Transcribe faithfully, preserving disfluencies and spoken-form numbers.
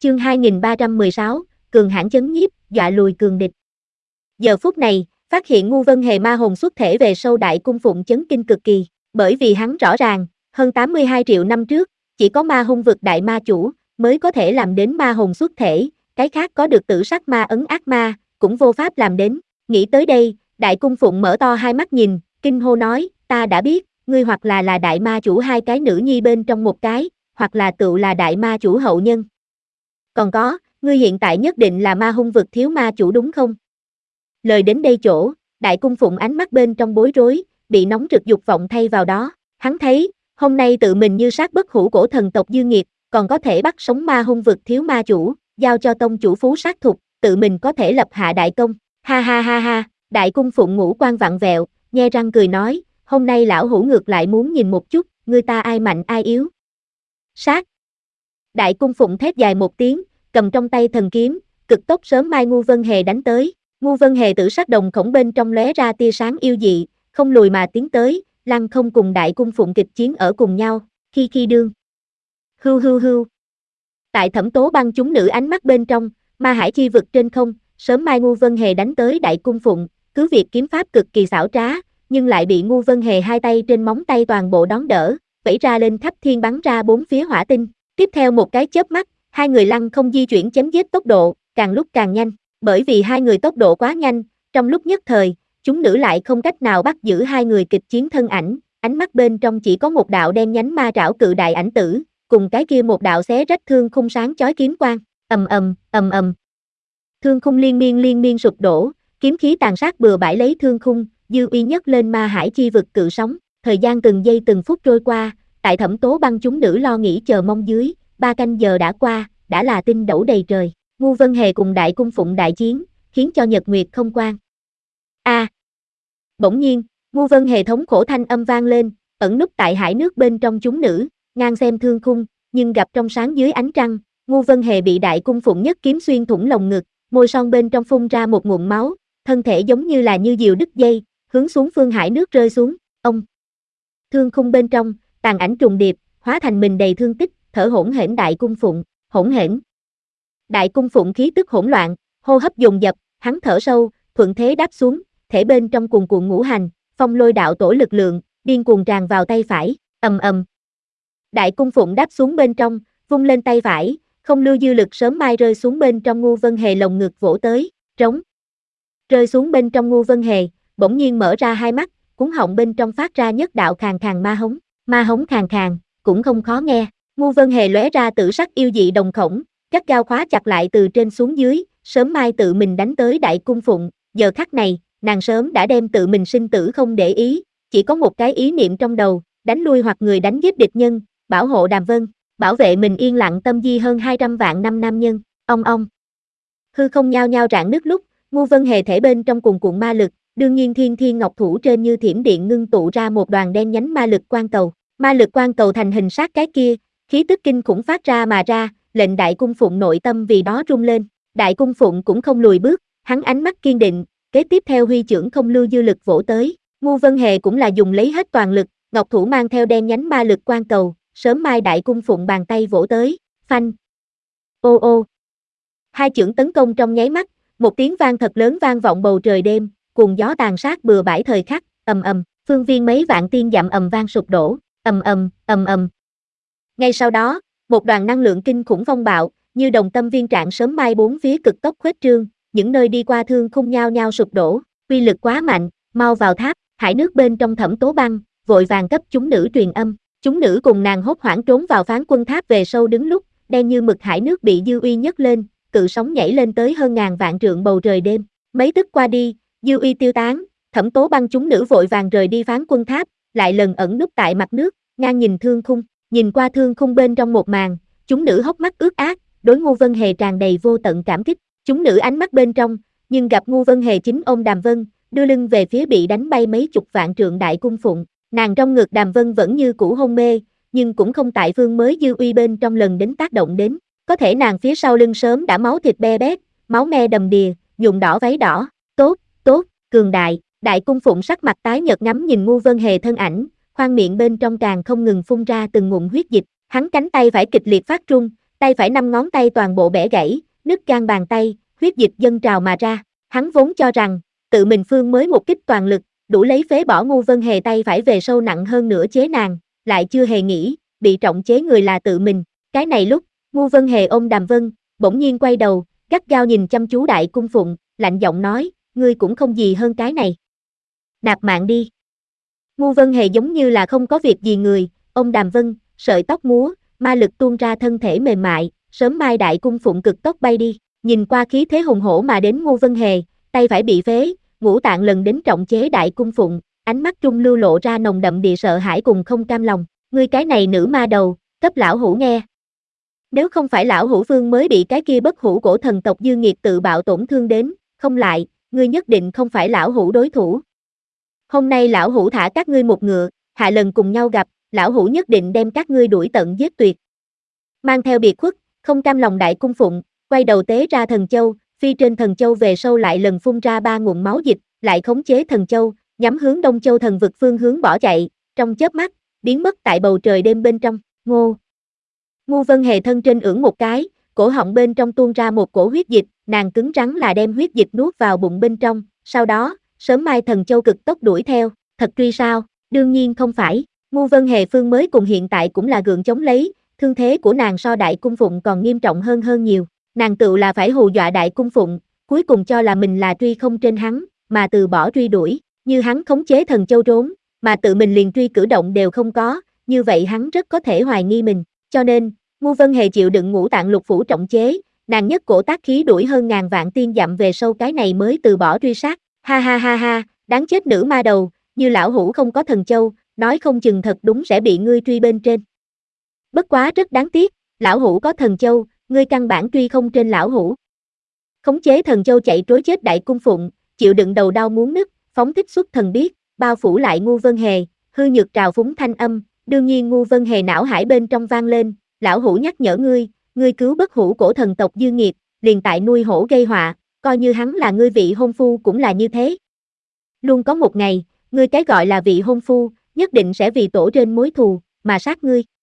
chương hai nghìn ba trăm mười sáu, cường hãn chấn nhiếp, dọa lùi cường địch. Giờ phút này, phát hiện Ngu Vân Hề ma hồn xuất thể về sâu Đại Cung Phụng chấn kinh cực kỳ, bởi vì hắn rõ ràng, hơn tám mươi hai triệu năm trước, chỉ có ma hung vực đại ma chủ, mới có thể làm đến ma hồn xuất thể, cái khác có được tử sắc ma ấn ác ma, cũng vô pháp làm đến. Nghĩ tới đây, Đại Cung Phụng mở to hai mắt nhìn, kinh hô nói, ta đã biết, ngươi hoặc là là đại ma chủ hai cái nữ nhi bên trong một cái, hoặc là tựu là đại ma chủ hậu nhân. Còn có, ngươi hiện tại nhất định là ma hung vực thiếu ma chủ đúng không? Lời đến đây chỗ, Đại Cung Phụng ánh mắt bên trong bối rối, bị nóng rực dục vọng thay vào đó, hắn thấy, hôm nay tự mình như sát bất hủ cổ thần tộc dư nghiệt, còn có thể bắt sống ma hung vực thiếu ma chủ, giao cho tông chủ phú sát thục, tự mình có thể lập hạ đại công, ha ha ha ha, Đại Cung Phụng ngũ quan vặn vẹo, nhe răng cười nói, hôm nay lão hủ ngược lại muốn nhìn một chút, người ta ai mạnh ai yếu. Sát. Đại Cung Phụng thét dài một tiếng, cầm trong tay thần kiếm, cực tốc sớm mai Ngu Vân Hề đánh tới. Ngu Vân Hề tử sắc đồng khổng bên trong lóe ra tia sáng yêu dị, không lùi mà tiến tới, lăng không cùng Đại Cung Phụng kịch chiến ở cùng nhau, khi khi đương. Hưu hưu hưu. Tại Thẩm Tố Băng chúng nữ ánh mắt bên trong, ma hải chi vực trên không, sớm mai Ngu Vân Hề đánh tới Đại Cung Phụng, cứ việc kiếm pháp cực kỳ xảo trá, nhưng lại bị Ngu Vân Hề hai tay trên móng tay toàn bộ đón đỡ, vẫy ra lên khắp thiên bắn ra bốn phía hỏa tinh. Tiếp theo một cái chớp mắt, hai người lăng không di chuyển chém giết tốc độ, càng lúc càng nhanh, bởi vì hai người tốc độ quá nhanh, trong lúc nhất thời, chúng nữ lại không cách nào bắt giữ hai người kịch chiến thân ảnh, ánh mắt bên trong chỉ có một đạo đen nhánh ma trảo cự đại ảnh tử, cùng cái kia một đạo xé rách thương khung sáng chói kiếm quang, ầm ầm, ầm ầm. Thương khung liên miên liên miên sụp đổ, kiếm khí tàn sát bừa bãi lấy thương khung, dư uy nhất lên ma hải chi vực cự sóng, thời gian từng giây từng phút trôi qua, tại Thẩm Tố Băng chúng nữ lo nghĩ chờ mong dưới, ba canh giờ đã qua, đã là tinh đẩu đầy trời. Ngu Vân Hề cùng Đại Cung Phụng đại chiến, khiến cho nhật nguyệt không quang. A! À, bỗng nhiên, Ngu Vân Hề thống khổ thanh âm vang lên, ẩn núp tại hải nước bên trong chúng nữ, ngang xem thương khung, nhưng gặp trong sáng dưới ánh trăng, Ngu Vân Hề bị Đại Cung Phụng nhất kiếm xuyên thủng lồng ngực, môi son bên trong phun ra một ngụm máu, thân thể giống như là như diều đứt dây, hướng xuống phương hải nước rơi xuống. Ông! Thương khung bên trong, tàn ảnh trùng điệp, hóa thành mình đầy thương tích, thở hổn hển Đại Cung Phụng, hỗn hển. Đại Cung Phụng khí tức hỗn loạn, hô hấp dồn dập, hắn thở sâu, thuận thế đáp xuống, thể bên trong cuồn cuộn ngũ hành, phong lôi đạo tổ lực lượng, điên cuồng tràn vào tay phải, ầm ầm. Đại Cung Phụng đáp xuống bên trong, vung lên tay phải, không lưu dư lực sớm mai rơi xuống bên trong Ngu Vân Hề lồng ngực vỗ tới, trống. Rơi xuống bên trong Ngu Vân Hề, bỗng nhiên mở ra hai mắt, cuống họng bên trong phát ra nhất đạo khàn khàn ma hống, ma hống khàn khàn, cũng không khó nghe. Ngu Vân Hề lóe ra tử sắc yêu dị đồng khổng, gắt gao khóa chặt lại từ trên xuống dưới, sớm mai tự mình đánh tới Đại Cung Phụng, giờ khắc này, nàng sớm đã đem tự mình sinh tử không để ý, chỉ có một cái ý niệm trong đầu, đánh lui hoặc người đánh giết địch nhân, bảo hộ Đàm Vân, bảo vệ mình yên lặng tâm di hơn hai trăm vạn năm nam nhân, ong ong. Hư không nhao nhao rạn nứt lúc, Ngu Vân Hề thể bên trong cuồn cuộn ma lực, đương nhiên thiên thiên ngọc thủ trên như thiểm điện ngưng tụ ra một đoàn đen nhánh ma lực quang cầu, ma lực quang cầu thành hình sát cái kia, khí tức kinh khủng phát ra mà ra, lệnh Đại Cung Phụng nội tâm vì đó rung lên. Đại Cung Phụng cũng không lùi bước, hắn ánh mắt kiên định, kế tiếp theo huy chưởng không lưu dư lực vỗ tới. Ngu Vân Hề cũng là dùng lấy hết toàn lực, ngọc thủ mang theo đen nhánh ma lực quang cầu, sớm mai Đại Cung Phụng bàn tay vỗ tới, phanh. Ô ô. Hai chưởng tấn công trong nháy mắt, một tiếng vang thật lớn vang vọng bầu trời đêm, cuồng gió tàn sát bừa bãi thời khắc, ầm ầm, phương viên mấy vạn tiên dặm ầm vang sụp đổ, ầm ầm, ầm ầm. Ngay sau đó, một đoàn năng lượng kinh khủng phong bạo, như đồng tâm viên trạng sớm mai bốn phía cực tốc khuếch trương, những nơi đi qua thương khung nhao nhao sụp đổ, uy lực quá mạnh, mau vào tháp, hải nước bên trong Thẩm Tố Băng, vội vàng cấp chúng nữ truyền âm, chúng nữ cùng nàng hốt hoảng trốn vào phán quân tháp về sâu đứng lúc, đen như mực hải nước bị dư uy nhấc lên, cự sóng nhảy lên tới hơn ngàn vạn trượng bầu trời đêm, mấy tức qua đi, dư uy tiêu tán, Thẩm Tố Băng chúng nữ vội vàng rời đi phán quân tháp, lại lần ẩn núp tại mặt nước, ngang nhìn thương khung, nhìn qua thương khung bên trong một màn, chúng nữ hốc mắt ướt át, đối Ngu Vân Hề tràn đầy vô tận cảm kích, chúng nữ ánh mắt bên trong, nhưng gặp Ngu Vân Hề chính ôm Đàm Vân, đưa lưng về phía bị đánh bay mấy chục vạn trượng Đại Cung Phụng, nàng trong ngực Đàm Vân vẫn như cũ hôn mê, nhưng cũng không tại phương mới dư uy bên trong lần đến tác động đến, có thể nàng phía sau lưng sớm đã máu thịt be bét, máu me đầm đìa, nhuộm đỏ váy đỏ, tốt, tốt, cường đại, Đại Cung Phụng sắc mặt tái nhợt ngắm nhìn Ngu Vân Hề thân ảnh, khoang miệng bên trong càng không ngừng phun ra từng ngụm huyết dịch, hắn cánh tay phải kịch liệt phát run, tay phải năm ngón tay toàn bộ bẻ gãy, nứt gan bàn tay, huyết dịch dâng trào mà ra. Hắn vốn cho rằng, tự mình phương mới một kích toàn lực, đủ lấy phế bỏ Ngô Vân Hề tay phải về sâu nặng hơn nữa chế nàng, lại chưa hề nghĩ, bị trọng chế người là tự mình. Cái này lúc, Ngô Vân Hề ôm Đàm Vân, bỗng nhiên quay đầu, gắt gao nhìn chăm chú Đại Cung Phụng, lạnh giọng nói, ngươi cũng không gì hơn cái này. Nạp mạng đi. Ngô Vân Hề giống như là không có việc gì người, ôm Đàm Vân, sợi tóc múa, ma lực tuôn ra thân thể mềm mại, sớm mai Đại Cung Phụng cực tốc bay đi, nhìn qua khí thế hùng hổ mà đến Ngô Vân Hề, tay phải bị phế, ngũ tạng lần đến trọng chế Đại Cung Phụng, ánh mắt trung lưu lộ ra nồng đậm địa sợ hãi cùng không cam lòng, ngươi cái này nữ ma đầu, cấp lão hủ nghe. Nếu không phải lão hủ vương mới bị cái kia bất hủ cổ thần tộc dư nghiệt tự bạo tổn thương đến, không lại, ngươi nhất định không phải lão hủ đối thủ. Hôm nay lão hủ thả các ngươi một ngựa, hạ lần cùng nhau gặp, lão hủ nhất định đem các ngươi đuổi tận giết tuyệt. Mang theo biệt khuất, không cam lòng Đại Cung Phụng, quay đầu tế ra thần châu, phi trên thần châu về sâu lại lần phun ra ba nguồn máu dịch, lại khống chế thần châu, nhắm hướng Đông Châu thần vực phương hướng bỏ chạy, trong chớp mắt, biến mất tại bầu trời đêm bên trong. Ngô Ngô Vân Hề thân trên ưỡn một cái, cổ họng bên trong tuôn ra một cổ huyết dịch, nàng cứng rắn là đem huyết dịch nuốt vào bụng bên trong, sau đó, sớm mai thần châu cực tốc đuổi theo, thật truy sao? Đương nhiên không phải, Ngô Vân Hề phương mới cùng hiện tại cũng là gượng chống lấy, thương thế của nàng so Đại Cung Phụng còn nghiêm trọng hơn hơn nhiều, nàng tự là phải hù dọa Đại Cung Phụng, cuối cùng cho là mình là truy không trên hắn, mà từ bỏ truy đuổi, như hắn khống chế thần châu trốn, mà tự mình liền truy cử động đều không có, như vậy hắn rất có thể hoài nghi mình, cho nên, Ngô Vân Hề chịu đựng ngũ tạng lục phủ trọng chế, nàng nhất cổ tác khí đuổi hơn ngàn vạn tiên dặm về sâu cái này mới từ bỏ truy sát, ha ha ha ha, đáng chết nữ ma đầu, như lão hủ không có thần châu, nói không chừng thật đúng sẽ bị ngươi truy bên trên. Bất quá rất đáng tiếc, lão hủ có thần châu, ngươi căn bản truy không trên lão hủ. Khống chế thần châu chạy trối chết Đại Cung Phụng, chịu đựng đầu đau muốn nứt, phóng thích xuất thần biết, bao phủ lại Ngô Vân Hề, hư nhược trào phúng thanh âm, đương nhiên Ngô Vân Hề não hải bên trong vang lên, lão hủ nhắc nhở ngươi, ngươi cứu bất hủ cổ thần tộc dư nghiệt, liền tại nuôi hổ gây họa, coi như hắn là ngươi vị hôn phu cũng là như thế. Luôn có một ngày, ngươi cái gọi là vị hôn phu, nhất định sẽ vì tổ trên mối thù, mà sát ngươi.